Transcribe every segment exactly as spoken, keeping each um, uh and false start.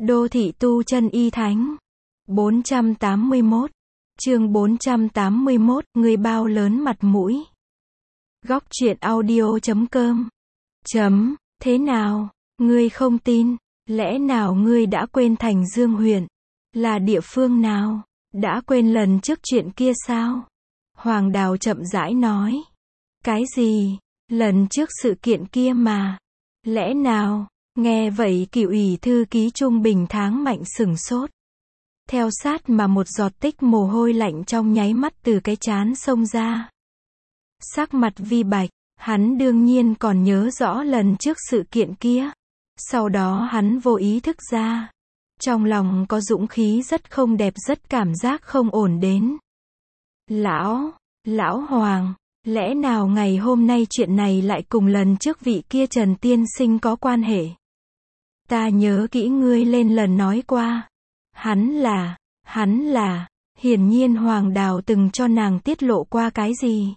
Đô thị tu chân y thánh. bốn trăm tám mươi mốt. Chương bốn trăm tám mươi mốt, người bao lớn mặt mũi. Góc truyện audio chấm com. Chấm, thế nào, ngươi không tin, lẽ nào ngươi đã quên Thành Dương huyện là địa phương nào? Đã quên lần trước chuyện kia sao? Hoàng Đào chậm rãi nói. Cái gì? Lần trước sự kiện kia mà. Lẽ nào? Nghe vậy Cựu ủy thư ký Trung Bình Tháng Mạnh sửng sốt. Theo sát mà một giọt tích mồ hôi lạnh trong nháy mắt từ cái trán xông ra. Sắc mặt vi bạch, hắn đương nhiên còn nhớ rõ lần trước sự kiện kia. Sau đó hắn vô ý thức ra. Trong lòng có dũng khí rất không đẹp, rất cảm giác không ổn đến. Lão, lão Hoàng, lẽ nào ngày hôm nay chuyện này lại cùng lần trước vị kia Trần Tiên Sinh có quan hệ? Ta nhớ kỹ ngươi lên lần nói qua. Hắn là, hắn là, hiển nhiên Hoàng Đào từng cho nàng tiết lộ qua cái gì.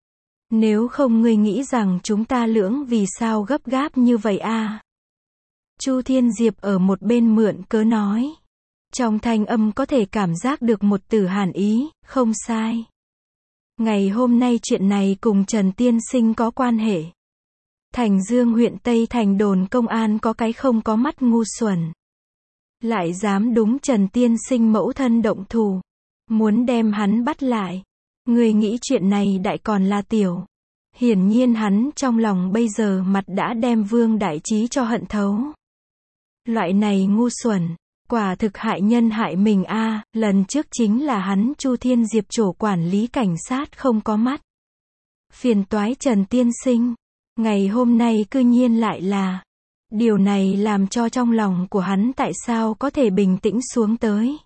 Nếu không ngươi nghĩ rằng chúng ta lưỡng vì sao gấp gáp như vậy à? Chu Thiên Diệp ở một bên mượn cớ nói. Trong thanh âm có thể cảm giác được một từ hàn ý, không sai. Ngày hôm nay chuyện này cùng Trần Tiên Sinh có quan hệ. Thành Dương huyện Tây Thành đồn công an có cái không có mắt ngu xuẩn. Lại dám đúng Trần Tiên Sinh mẫu thân động thủ. Muốn đem hắn bắt lại. Người nghĩ chuyện này đại còn là tiểu. Hiển nhiên hắn trong lòng bây giờ mặt đã đem Vương Đại Trí cho hận thấu. Loại này ngu xuẩn, quả thực hại nhân hại mình a. À, lần trước chính là hắn Chu Thiên Diệp chỗ quản lý cảnh sát không có mắt. Phiền toái Trần Tiên Sinh. Ngày hôm nay cư nhiên lại là. Điều này làm cho trong lòng của hắn tại sao có thể bình tĩnh xuống tới.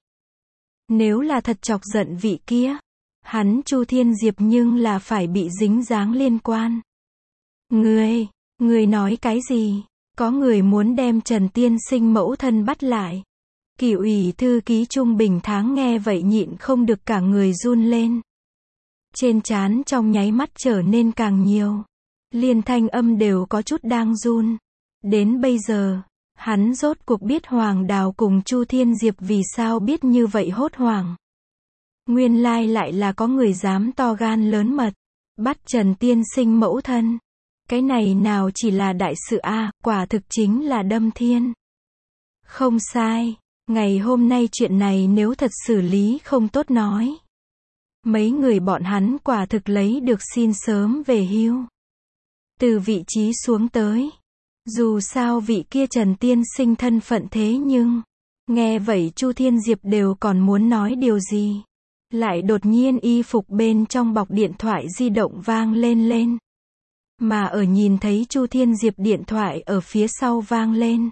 Nếu là thật chọc giận vị kia, hắn Chu Thiên Diệp nhưng là phải bị dính dáng liên quan. Ngươi, ngươi nói cái gì? Có người muốn đem Trần Tiên Sinh mẫu thân bắt lại. Cựu ủy thư ký Trung Bình Tháng nghe vậy nhịn không được cả người run lên. Trên trán trong nháy mắt trở nên càng nhiều. Liên thanh âm đều có chút đang run. Đến bây giờ, hắn rốt cuộc biết Hoàng Đào cùng Chu Thiên Diệp vì sao biết như vậy hốt hoảng. Nguyên lai lại là có người dám to gan lớn mật, bắt Trần Tiên Sinh mẫu thân. Cái này nào chỉ là đại sự a, à, quả thực chính là đâm thiên. Không sai, ngày hôm nay chuyện này nếu thật xử lý không tốt nói. Mấy người bọn hắn quả thực lấy được xin sớm về hưu. Từ vị trí xuống tới. Dù sao vị kia Trần Tiên Sinh thân phận thế nhưng. Nghe vậy Chu Thiên Diệp đều còn muốn nói điều gì. Lại đột nhiên y phục bên trong bọc điện thoại di động vang lên lên. Mà ở nhìn thấy Chu Thiên Diệp điện thoại ở phía sau vang lên.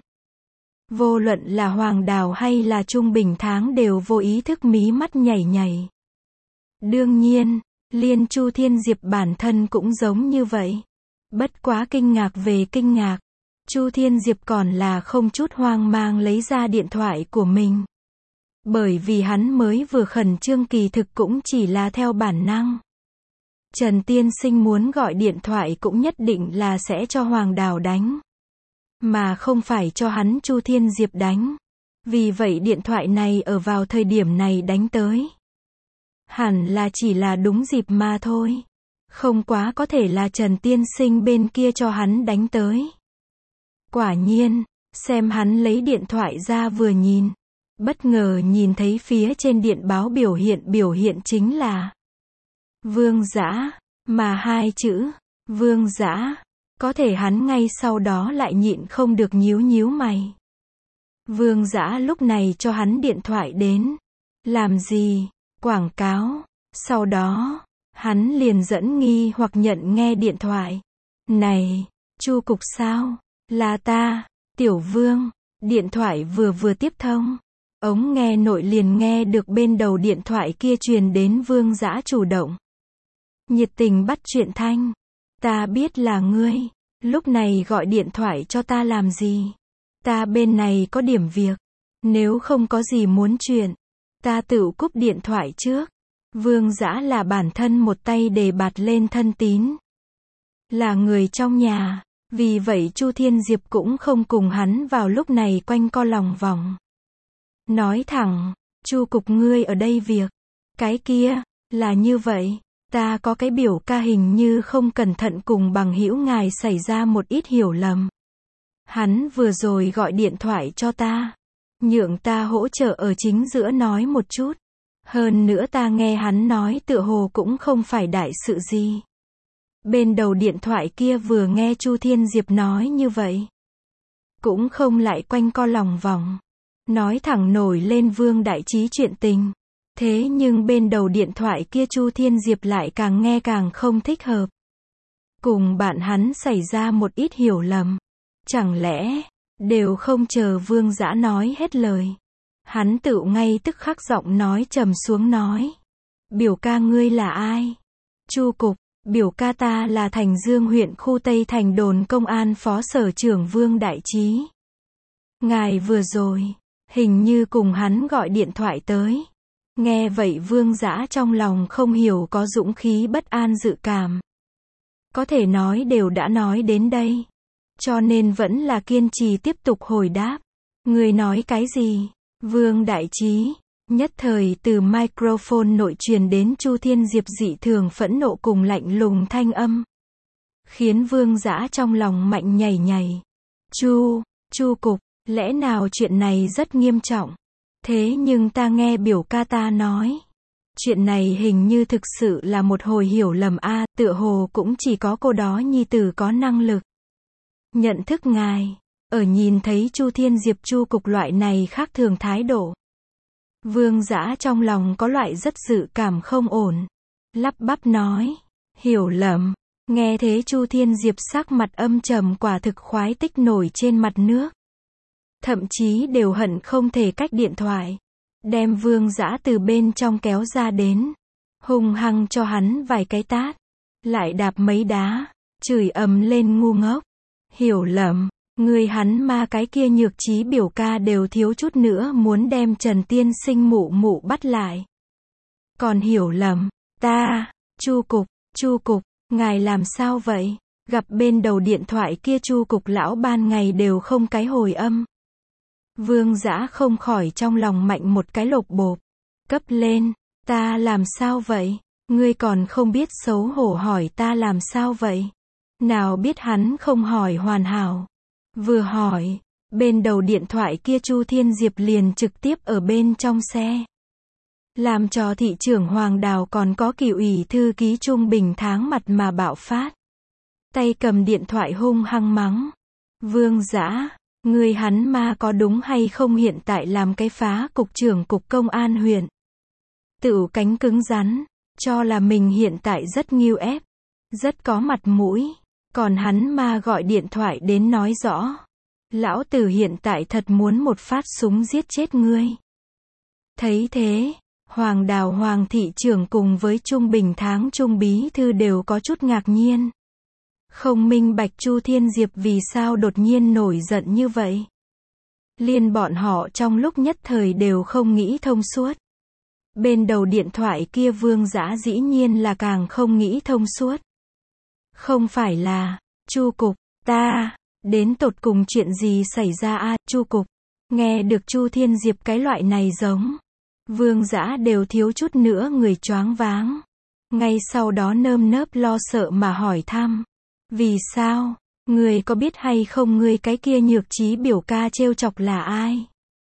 Vô luận là Hoàng Đào hay là Trung Bình Tháng đều vô ý thức mí mắt nhảy nhảy. Đương nhiên, liên Chu Thiên Diệp bản thân cũng giống như vậy. Bất quá kinh ngạc về kinh ngạc. Chu Thiên Diệp còn là không chút hoang mang lấy ra điện thoại của mình. Bởi vì hắn mới vừa khẩn trương kỳ thực cũng chỉ là theo bản năng. Trần Tiên Sinh muốn gọi điện thoại cũng nhất định là sẽ cho Hoàng Đào đánh. Mà không phải cho hắn Chu Thiên Diệp đánh. Vì vậy điện thoại này ở vào thời điểm này đánh tới. Hẳn là chỉ là đúng dịp mà thôi. Không quá có thể là Trần Tiên Sinh bên kia cho hắn đánh tới. Quả nhiên, xem hắn lấy điện thoại ra vừa nhìn. Bất ngờ nhìn thấy phía trên điện báo biểu hiện biểu hiện chính là Vương Dã, mà hai chữ Vương Dã, có thể hắn ngay sau đó lại nhịn không được nhíu nhíu mày. Vương Dã lúc này cho hắn điện thoại đến. Làm gì? Quảng cáo. Sau đó, hắn liền dẫn nghi hoặc nhận nghe điện thoại. Này, Chu cục sao? Là ta, Tiểu Vương. Điện thoại vừa vừa tiếp thông. Ống nghe nội liền nghe được bên đầu điện thoại kia truyền đến Vương Dã chủ động. Nhiệt tình bắt chuyện thanh. Ta biết là ngươi. Lúc này gọi điện thoại cho ta làm gì? Ta bên này có điểm việc. Nếu không có gì muốn chuyện, ta tự cúp điện thoại trước. Vương Dã là bản thân một tay đề bạt lên thân tín. Là người trong nhà. Vì vậy Chu Thiên Diệp cũng không cùng hắn vào lúc này quanh co lòng vòng. Nói thẳng, Chu cục ngươi ở đây việc. Cái kia, là như vậy. Ta có cái biểu ca hình như không cẩn thận cùng bằng hữu ngài xảy ra một ít hiểu lầm. Hắn vừa rồi gọi điện thoại cho ta. Nhượng ta hỗ trợ ở chính giữa nói một chút. Hơn nữa ta nghe hắn nói tựa hồ cũng không phải đại sự gì. Bên đầu điện thoại kia vừa nghe Chu Thiên Diệp nói như vậy. Cũng không lại quanh co lòng vòng. Nói thẳng nổi lên Vương Đại Trí chuyện tình. Thế nhưng bên đầu điện thoại kia Chu Thiên Diệp lại càng nghe càng không thích hợp. Cùng bạn hắn xảy ra một ít hiểu lầm. Chẳng lẽ, đều không chờ Vương Dã nói hết lời. Hắn tự ngay tức khắc giọng nói trầm xuống nói. Biểu ca ngươi là ai? Chu cục, biểu ca ta là Thành Dương huyện khu Tây Thành đồn công an phó sở trưởng Vương Đại Trí. Ngài vừa rồi, hình như cùng hắn gọi điện thoại tới. Nghe vậy Vương Dã trong lòng không hiểu có dũng khí bất an dự cảm. Có thể nói đều đã nói đến đây. Cho nên vẫn là kiên trì tiếp tục hồi đáp. Người nói cái gì? Vương Đại Trí. Nhất thời từ microphone nội truyền đến Chu Thiên Diệp dị thường phẫn nộ cùng lạnh lùng thanh âm. Khiến Vương Dã trong lòng mạnh nhảy nhảy. Chu, Chu cục, lẽ nào chuyện này rất nghiêm trọng? Thế nhưng ta nghe biểu ca ta nói. Chuyện này hình như thực sự là một hồi hiểu lầm a, tựa hồ cũng chỉ có cô đó nhi tử có năng lực. Nhận thức ngài, ở nhìn thấy Chu Thiên Diệp Chu cục loại này khác thường thái độ. Vương Dã trong lòng có loại rất dự cảm không ổn. Lắp bắp nói, hiểu lầm. Nghe thế Chu Thiên Diệp sắc mặt âm trầm quả thực khoái tích nổi trên mặt nước. Thậm chí đều hận không thể cách điện thoại. Đem Vương Dã từ bên trong kéo ra đến. Hung hăng cho hắn vài cái tát. Lại đạp mấy đá. Chửi ầm lên ngu ngốc. Hiểu lầm. Người hắn ma cái kia nhược trí biểu ca đều thiếu chút nữa muốn đem Trần Tiên Sinh mụ mụ bắt lại. Còn hiểu lầm. Ta. Chu cục. Chu cục. Ngài làm sao vậy? Gặp bên đầu điện thoại kia Chu cục lão ban ngày đều không cái hồi âm. Vương Dã không khỏi trong lòng mạnh một cái lột bột. Cấp lên. Ta làm sao vậy? Ngươi còn không biết xấu hổ hỏi ta làm sao vậy? Nào biết hắn không hỏi hoàn hảo. Vừa hỏi, bên đầu điện thoại kia Chu Thiên Diệp liền trực tiếp ở bên trong xe. Làm cho thị trưởng Hoàng Đào còn có Kỷ ủy thư ký Trung Bình tháng mặt mà bạo phát. Tay cầm điện thoại hung hăng mắng. Vương Dã, người hắn ma có đúng hay không hiện tại làm cái phá cục trưởng cục công an huyện. Tự cánh cứng rắn, cho là mình hiện tại rất nghiêu ép, rất có mặt mũi. Còn hắn ma gọi điện thoại đến nói rõ. Lão tử hiện tại thật muốn một phát súng giết chết ngươi. Thấy thế, Hoàng Đào Hoàng thị trưởng cùng với Trung Bình tháng Trung bí thư đều có chút ngạc nhiên. Không minh bạch Chu Thiên Diệp vì sao đột nhiên nổi giận như vậy. Liên bọn họ trong lúc nhất thời đều không nghĩ thông suốt. Bên đầu điện thoại kia Vương Dã dĩ nhiên là càng không nghĩ thông suốt. Không phải là, Chu cục, ta, đến tột cùng chuyện gì xảy ra a, Chu cục. Nghe được Chu Thiên Diệp cái loại này giống. Vương Dã đều thiếu chút nữa người choáng váng. Ngay sau đó nơm nớp lo sợ mà hỏi thăm. Vì sao? Người có biết hay không người cái kia nhược trí biểu ca trêu chọc là ai?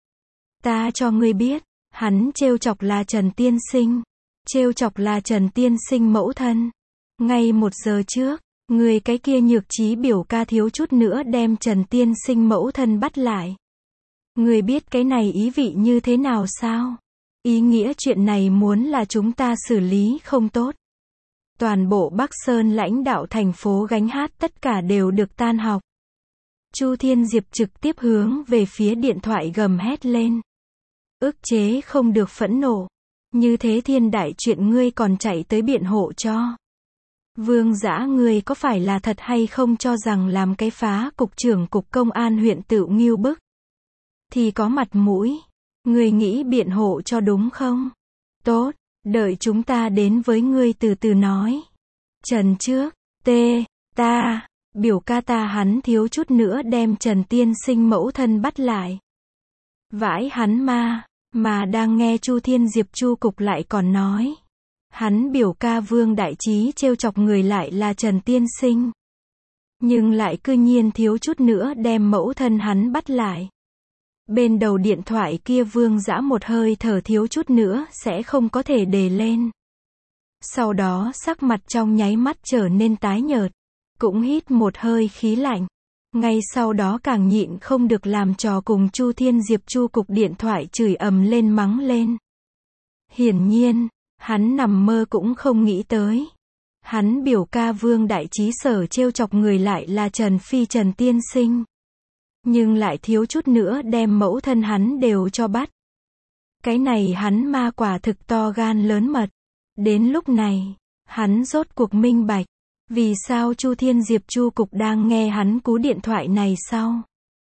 Ta cho ngươi biết, hắn trêu chọc là Trần Tiên Sinh. Trêu chọc là Trần Tiên Sinh mẫu thân. Ngay một giờ trước, người cái kia nhược trí biểu ca thiếu chút nữa đem Trần Tiên Sinh mẫu thân bắt lại. Người biết cái này ý vị như thế nào sao? Ý nghĩa chuyện này muốn là chúng ta xử lý không tốt. Toàn bộ Bắc Sơn lãnh đạo thành phố gánh hát tất cả đều được tan học. Chu Thiên Diệp trực tiếp hướng về phía điện thoại gầm hét lên. Ức chế không được phẫn nộ. Như thế thiên đại chuyện ngươi còn chạy tới biện hộ cho. Vương Dã ngươi có phải là thật hay không cho rằng làm cái phá cục trưởng cục công an huyện Tựu Ngưu bức. Thì có mặt mũi. Ngươi nghĩ biện hộ cho đúng không? Tốt, đợi chúng ta đến với ngươi từ từ nói. Trần trước, t, ta, biểu ca ta hắn thiếu chút nữa đem Trần Tiên Sinh mẫu thân bắt lại. Vãi hắn ma, Mà đang nghe Chu Thiên Diệp Chu Cục lại còn nói. Hắn biểu ca Vương Đại Trí trêu chọc người lại là Trần Tiên Sinh. Nhưng lại cư nhiên thiếu chút nữa đem mẫu thân hắn bắt lại. Bên đầu điện thoại kia Vương Dã một hơi thở thiếu chút nữa sẽ không có thể đề lên. Sau đó sắc mặt trong nháy mắt trở nên tái nhợt. Cũng hít một hơi khí lạnh. Ngay sau đó càng nhịn không được làm trò cùng Chu Thiên Diệp Chu Cục điện thoại chửi ầm lên mắng lên. Hiển nhiên, hắn nằm mơ cũng không nghĩ tới. Hắn biểu ca Vương Đại Trí sở trêu chọc người lại là Trần Phi Trần Tiên Sinh. Nhưng lại thiếu chút nữa đem mẫu thân hắn đều cho bắt. Cái này hắn ma quả thực to gan lớn mật. Đến lúc này, hắn rốt cuộc minh bạch. Vì sao Chu Thiên Diệp Chu Cục đang nghe hắn cú điện thoại này sau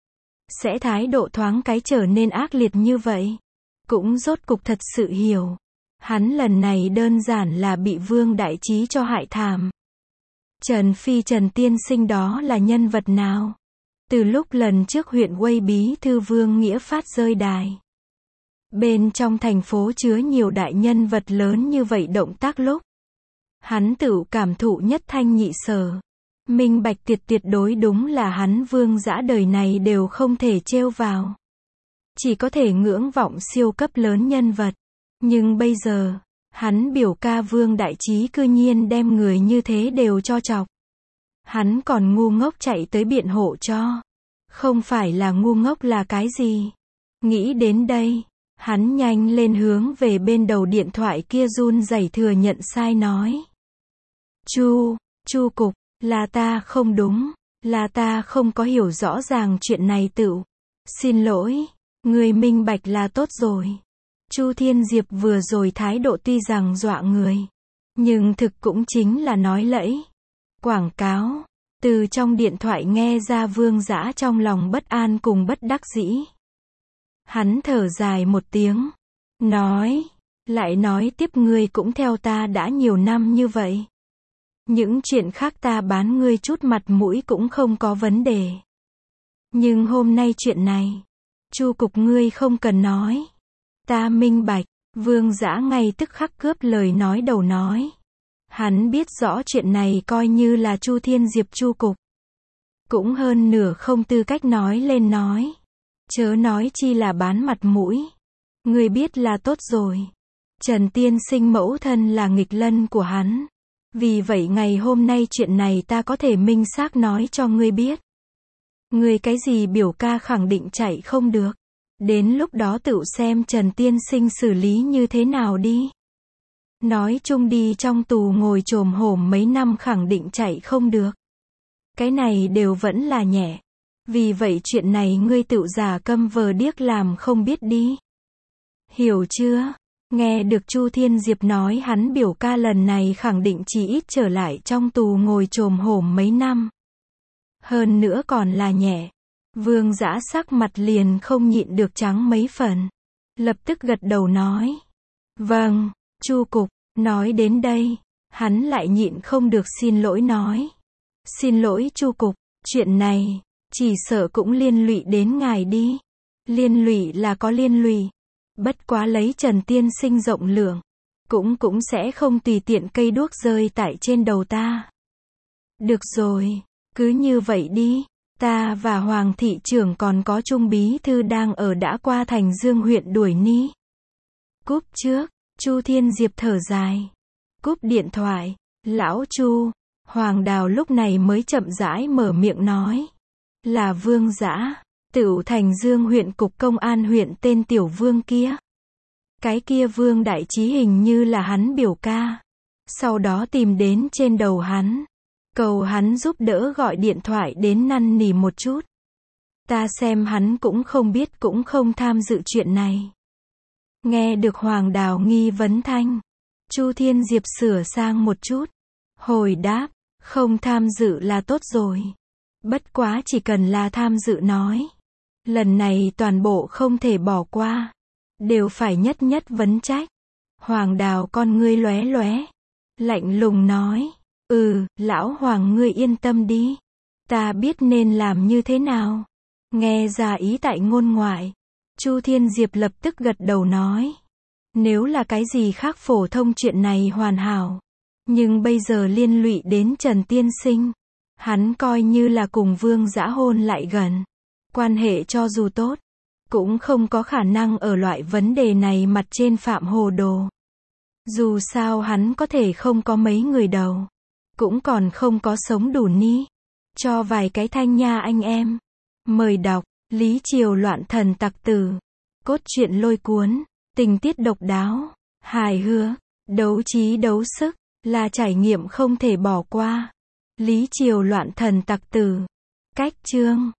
sẽ thái độ thoáng cái trở nên ác liệt như vậy. Cũng rốt cục thật sự hiểu. Hắn lần này đơn giản là bị Vương Đại Trí cho hại thảm. Trần Phi Trần Tiên Sinh đó là nhân vật nào? Từ lúc lần trước huyện Quây bí thư Vương Nghĩa Phát rơi đài. Bên trong thành phố chứa nhiều đại nhân vật lớn như vậy động tác lúc. Hắn tự cảm thụ nhất thanh nhị sở. Minh bạch tuyệt tuyệt đối đúng là hắn Vương Dã đời này đều không thể trêu vào. Chỉ có thể ngưỡng vọng siêu cấp lớn nhân vật. Nhưng bây giờ, hắn biểu ca Vương Đại Trí cư nhiên đem người như thế đều cho chọc. Hắn còn ngu ngốc chạy tới biện hộ cho. Không phải là ngu ngốc là cái gì? Nghĩ đến đây, hắn nhanh lên hướng về bên đầu điện thoại kia run rẩy thừa nhận sai nói. Chu, Chu Cục, là ta không đúng, là ta không có hiểu rõ ràng chuyện này tựu. Xin lỗi, người minh bạch là tốt rồi. Chu Thiên Diệp vừa rồi thái độ tuy rằng dọa người, nhưng thực cũng chính là nói lẫy. Quảng cáo, từ trong điện thoại nghe ra Vương Dã trong lòng bất an cùng bất đắc dĩ. Hắn thở dài một tiếng, nói, lại nói tiếp ngươi cũng theo ta đã nhiều năm như vậy. Những chuyện khác ta bán ngươi chút mặt mũi cũng không có vấn đề. Nhưng hôm nay chuyện này, Chu Cục ngươi không cần nói. Ta minh bạch, Vương Dã ngay tức khắc cướp lời nói đầu nói. Hắn biết rõ chuyện này coi như là Chu Thiên Diệp Chu Cục. Cũng hơn nửa không tư cách nói lên nói. Chớ nói chi là bán mặt mũi. Ngươi biết là tốt rồi. Trần Tiên Sinh mẫu thân là nghịch lân của hắn. Vì vậy ngày hôm nay chuyện này ta có thể minh xác nói cho ngươi biết. Ngươi cái gì biểu ca khẳng định chạy không được. Đến lúc đó tự xem Trần Tiên Sinh xử lý như thế nào đi. Nói chung đi trong tù ngồi chồm hổm mấy năm khẳng định chạy không được. Cái này đều vẫn là nhẹ. Vì vậy chuyện này ngươi tự giả câm vờ điếc làm không biết đi. Hiểu chưa? Nghe được Chu Thiên Diệp nói hắn biểu ca lần này khẳng định chỉ ít trở lại trong tù ngồi chồm hổm mấy năm. Hơn nữa còn là nhẹ. Vương Dã sắc mặt liền không nhịn được trắng mấy phần. Lập tức gật đầu nói. Vâng, Chu Cục, nói đến đây, hắn lại nhịn không được xin lỗi nói. Xin lỗi Chu Cục, chuyện này, chỉ sợ cũng liên lụy đến ngài đi. Liên lụy là có liên lụy. Bất quá lấy Trần Tiên Sinh rộng lượng, cũng cũng sẽ không tùy tiện cây đuốc rơi tại trên đầu ta. Được rồi, cứ như vậy đi. Ta và Hoàng thị trưởng còn có Trung bí thư đang ở đã qua Thành Dương huyện đuổi ni. Cúp trước, Chu Thiên Diệp thở dài. Cúp điện thoại, lão Chu, Hoàng Đào lúc này mới chậm rãi mở miệng nói. Là Vương Dã, tựu Thành Dương huyện cục công an huyện tên tiểu Vương kia. Cái kia Vương Đại Trí hình như là hắn biểu ca. Sau đó tìm đến trên đầu hắn. Cầu hắn giúp đỡ gọi điện thoại đến năn nỉ một chút. Ta xem hắn cũng không biết cũng không tham dự chuyện này. Nghe được Hoàng Đào nghi vấn thanh. Chu Thiên Diệp sửa sang một chút. Hồi đáp, không tham dự là tốt rồi. Bất quá chỉ cần là tham dự nói. Lần này toàn bộ không thể bỏ qua. Đều phải nhất nhất vấn trách. Hoàng Đào con ngươi lóe lóe. Lạnh lùng nói. Ừ, lão Hoàng ngươi yên tâm đi. Ta biết nên làm như thế nào. Nghe ra ý tại ngôn ngoại. Chu Thiên Diệp lập tức gật đầu nói. Nếu là cái gì khác phổ thông chuyện này hoàn hảo. Nhưng bây giờ liên lụy đến Trần Tiên Sinh. Hắn coi như là cùng Vương Dã hôn lại gần. Quan hệ cho dù tốt, cũng không có khả năng ở loại vấn đề này mặt trên phạm hồ đồ. Dù sao hắn có thể không có mấy người đầu. Cũng còn không có sống đủ ní. Cho vài cái thanh nha anh em. Mời đọc, Lý Triều loạn thần tặc tử. Cốt truyện lôi cuốn, tình tiết độc đáo, hài hước, đấu trí đấu sức, là trải nghiệm không thể bỏ qua. Lý Triều loạn thần tặc tử. Cách chương